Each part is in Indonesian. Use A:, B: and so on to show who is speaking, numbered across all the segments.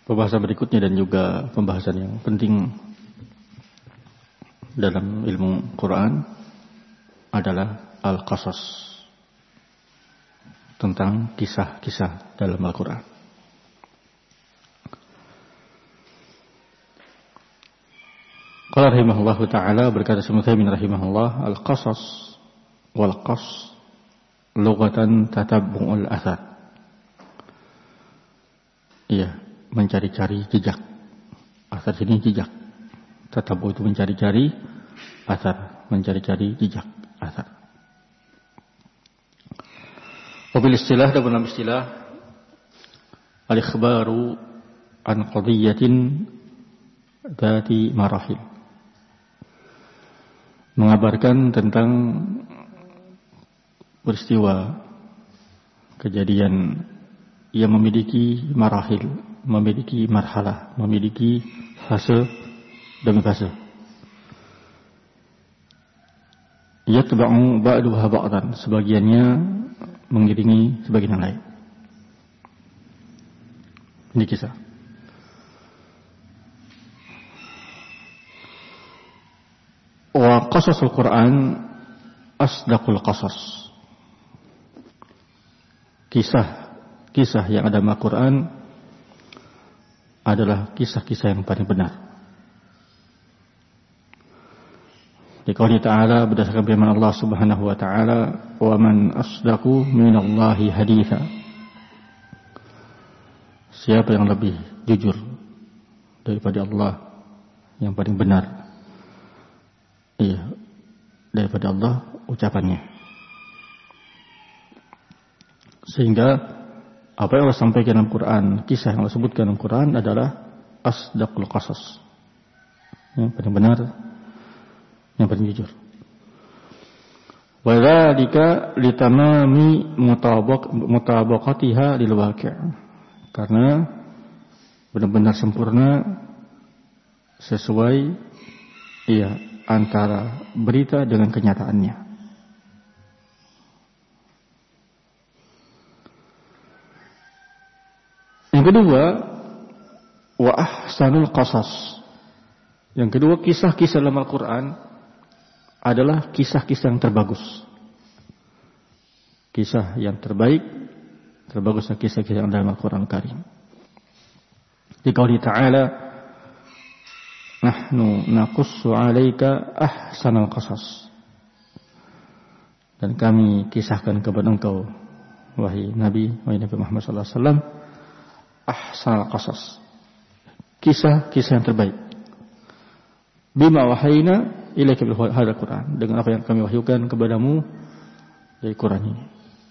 A: Pembahasan berikutnya dan juga pembahasan yang penting dalam ilmu Quran adalah al-qasas, tentang kisah-kisah dalam Al-Quran. Qala rahimahullahu ta'ala, berkata Syekh Utsaimin rahimahullah, al-qasas wal-qas lughatan tatabbu'ul athar. Iya, mencari-cari jejak. Athar ini jejak. Tatabbu itu mencari-cari, athar mencari-cari jejak, athar. Wabil istilah, dan dalam istilah al-ikhbaru an qadiyatin dzati marahil, mengabarkan tentang peristiwa kejadian yang memiliki marahil, memiliki marhalah, memiliki fase demi fase. Yatba'u ba'duha ba'dan, sebagiannya mengiringi sebagian yang lain. Ini kisah. Wa qasasul Quran asdaqul qasas. Kisah yang ada dalam Al-Quran adalah kisah-kisah yang paling benar. Dikauli ta'ala, berdasarkan firman Allah subhanahu wa ta'ala, wa man asdaqu minallahi haditha. Siapa yang lebih jujur daripada Allah, yang paling benar, iya, daripada Allah ucapannya. Sehingga apa yang Allah sampaikan dalam Quran, kisah yang Allah sebutkan dalam Quran adalah asdaqul qasas, yang paling benar, yang paling jujur. Wa dzalika litamami mutabaqatiha lil waqi', karena benar-benar sempurna sesuai antara berita dengan kenyataannya. Yang kedua, wa ahsanul qasas. Yang kedua, kisah-kisah dalam Al-Quran adalah kisah-kisah yang terbagus. Kisah yang terbaik, terbaguslah kisah-kisah yang dalam Al-Quran Karim. Dikauli ta'ala, nahnu naqussu 'alaika ahsanal qasas. Dan kami kisahkan kepada engkau, wahai Nabi Muhammad sallallahu alaihi wasallam, ahsanal qasas, kisah-kisah yang terbaik. Bima wahayna ilaika bil hadzal Quran, dengan apa yang kami wahyukan kepadamu dari Quran ini.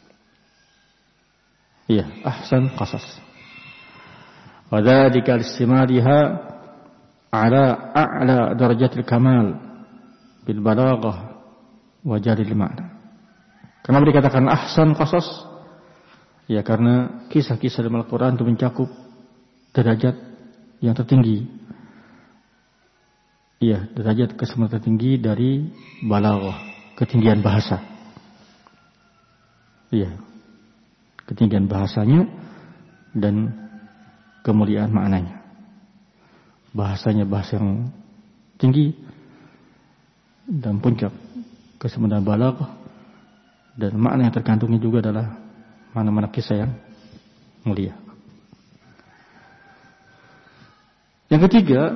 A: Iya, ahsan qasas. Wa dzalika listimadiha ala a'la darajatil kamal bil balaghah wa jalil ma'na. Kenapa dikatakan ahsan qasas? Ya, karena kisah-kisah dalam Al-Quran itu mencakup derajat yang tertinggi. Iya, derajat kesempurnaan tertinggi dari balaghah, ketinggian bahasa. Iya, ketinggian bahasanya dan kemuliaan maknanya. Bahasanya bahasa yang tinggi dan puncak kesempurnaan balaghah, dan makna yang terkandungnya juga adalah mana-mana kisah yang mulia. Yang ketiga,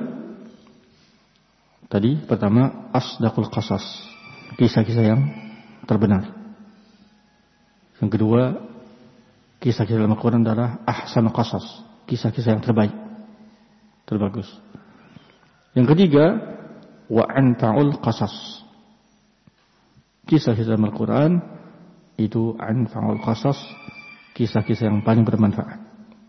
A: tadi pertama asdaqul qasas, kisah-kisah yang terbenar. Yang kedua, kisah-kisah dalam Al-Quran adalah ahsanul qasas, kisah-kisah yang terbaik, terbagus. Yang ketiga, wa anfa'ul qasas, kisah-kisah dalam Al-Quran itu anfa'ul qasas, kisah-kisah yang paling bermanfaat.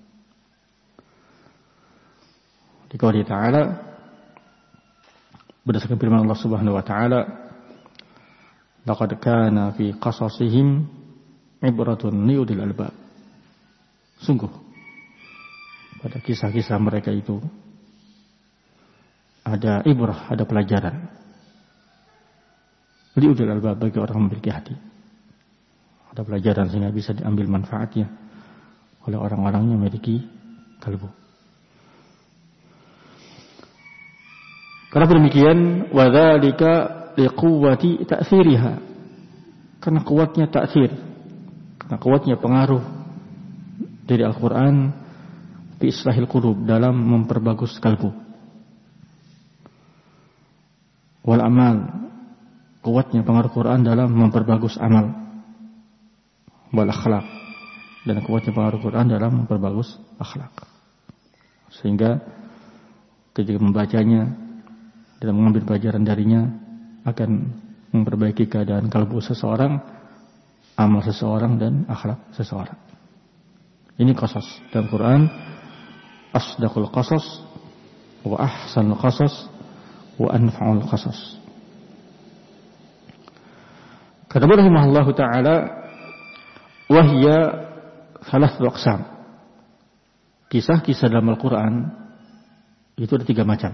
A: Dikauli ta'ala, berdasarkan firman Allah subhanahu wa ta'ala, laqad kana fi qasasihim ibratun liulil albab. Sungguh pada kisah-kisah mereka itu ada ibrah, ada pelajaran. Liulil albab, bagi orang memiliki hati. Ada pelajaran sehingga bisa diambil manfaatnya oleh orang-orang yang memiliki kalbu. Kenapa demikian? Wa dzalika liquwwati ta'thiriha. Karena kuatnya ta'thir, karena kuatnya pengaruh dari Al-Quran fi islahil qulub, dalam memperbagus kalbu. Wal amal, kuatnya pengaruh Quran dalam memperbagus amal. Wal akhlak, dan kuatnya pengaruh Quran dalam memperbagus akhlak. Sehingga ketika membacanya, dalam mengambil pelajaran darinya, akan memperbaiki keadaan kalbu seseorang, amal seseorang, dan akhlak seseorang. Ini qasas dalam Quran. Asdaqul qasas wa ahsanul qasas wa anfa'ul qasas. Kata rahimahullahu ta'ala, wahya thalathul aqsam. Kisah-kisah dalam Al-Quran itu ada 3 macam.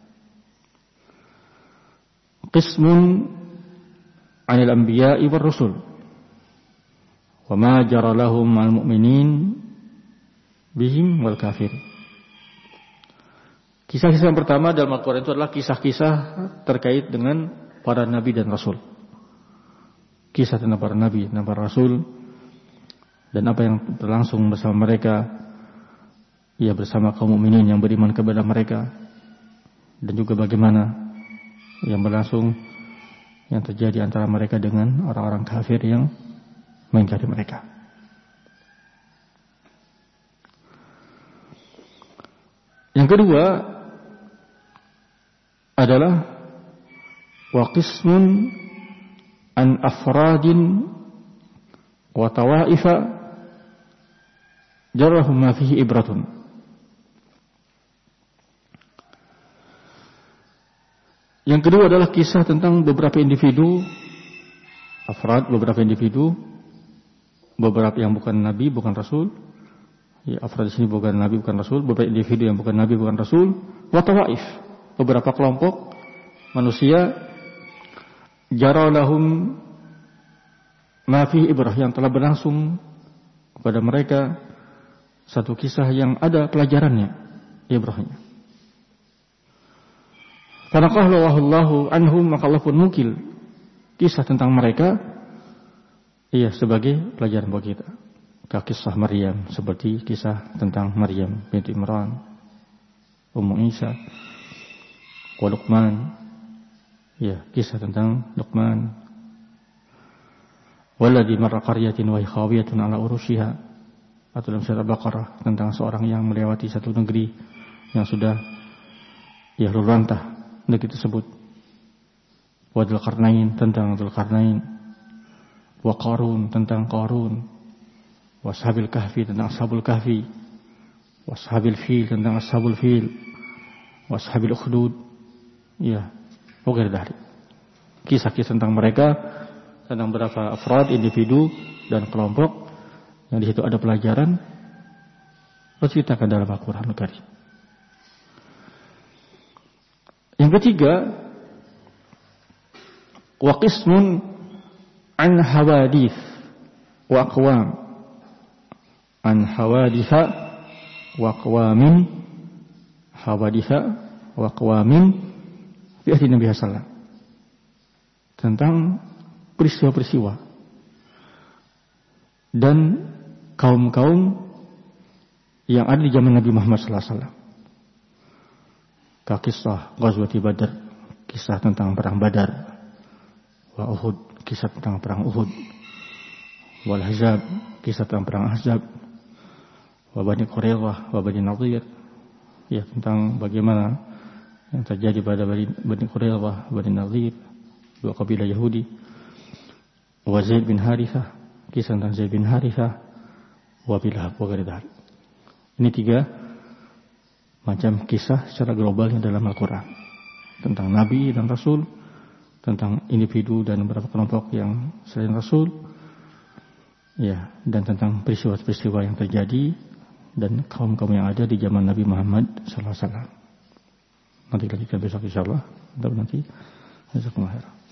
A: Qismun anil anbiya'i war rusul, wa ma jara lahum al mu'minin bihim wal kafir. Kisah-kisah yang pertama dalam Al-Quran itu adalah kisah-kisah terkait dengan para nabi dan rasul. Kisah tentang para nabi dan para rasul, dan apa yang berlangsung bersama mereka, ya bersama kaum mukminin yang beriman kepada mereka, dan juga bagaimana yang berlangsung, yang terjadi antara mereka dengan orang-orang kafir yang mengingkari mereka. Yang kedua adalah wa qismun an afradin wa tawaifa jarrahum ma fihi ibratun. Yang kedua adalah kisah tentang beberapa individu, afrad, beberapa individu, beberapa yang bukan nabi, bukan rasul. Ya, afrad di sini bukan nabi, bukan rasul, beberapa individu yang bukan nabi, bukan rasul, wa tawaif, beberapa kelompok manusia, jara lahum ma fihi ibrah, yang telah berlangsung kepada mereka satu kisah yang ada pelajarannya, ibrahnya. Karena Allahu anhum, maka Allah pun mungkil kisah tentang mereka, iya, sebagai pelajaran bagi kita. Kisah Maryam, seperti kisah tentang Maryam binti Imran, Ummu Isa, wa Luqman, ya, kisah tentang Luqman. Walladzi marra qaryatin wa khawiyatun ala urushiha, atau dalam surah Al-Baqarah tentang seorang yang melewati satu negeri yang sudah ya luluntah negeri tersebut. Wa Dzulqarnain, tentang Dzulqarnain. Wa Qarun, tentang Qarun. Wa Ashabil Kahfi, tentang Ashabul Kahfi. Wa Ashabil Fil, tentang Ashabul Fil. Wa Ashabil Ukhdud, ya, oke, dari kisah-kisah tentang mereka, tentang beberapa afrad, individu dan kelompok yang di situ ada pelajaran, diceritakan dalam Al-Quran Al-Karim. Yang ketiga, wa qismun an hawadith wa aqwam, an hawaditha wa aqwamin, hawaditha wa aqwamin fi ahli Nabi sallallahu, tentang peristiwa-peristiwa dan kaum-kaum yang ada di zaman Nabi Muhammad sallallahu alaihi wasallam. Kisah Ghazwati Badr, kisah tentang perang Badar. Wa Uhud, kisah tentang perang Uhud. Wal Ahzab, kisah tentang perang Ahzab. Wa Bani Quraidah, wa Bani Nadir, ya, tentang bagaimana yang terjadi pada Bani Quraidah, Bani Nadir, dua kabilah Yahudi. Wa Zaid bin Harithah, kisah tentang Zaid bin Harithah. Wa Bilhab, wa Gharidhar. Ini 3 macam kisah secara global yang dalam Al-Quran, tentang Nabi dan Rasul, tentang individu dan beberapa kelompok yang selain Rasul, ya, dan tentang peristiwa-peristiwa yang terjadi dan kaum-kaum yang ada di zaman Nabi Muhammad sallallahu alaihi wasallam. Nanti kita besok insyaallah. Nanti jazakumullah khairan.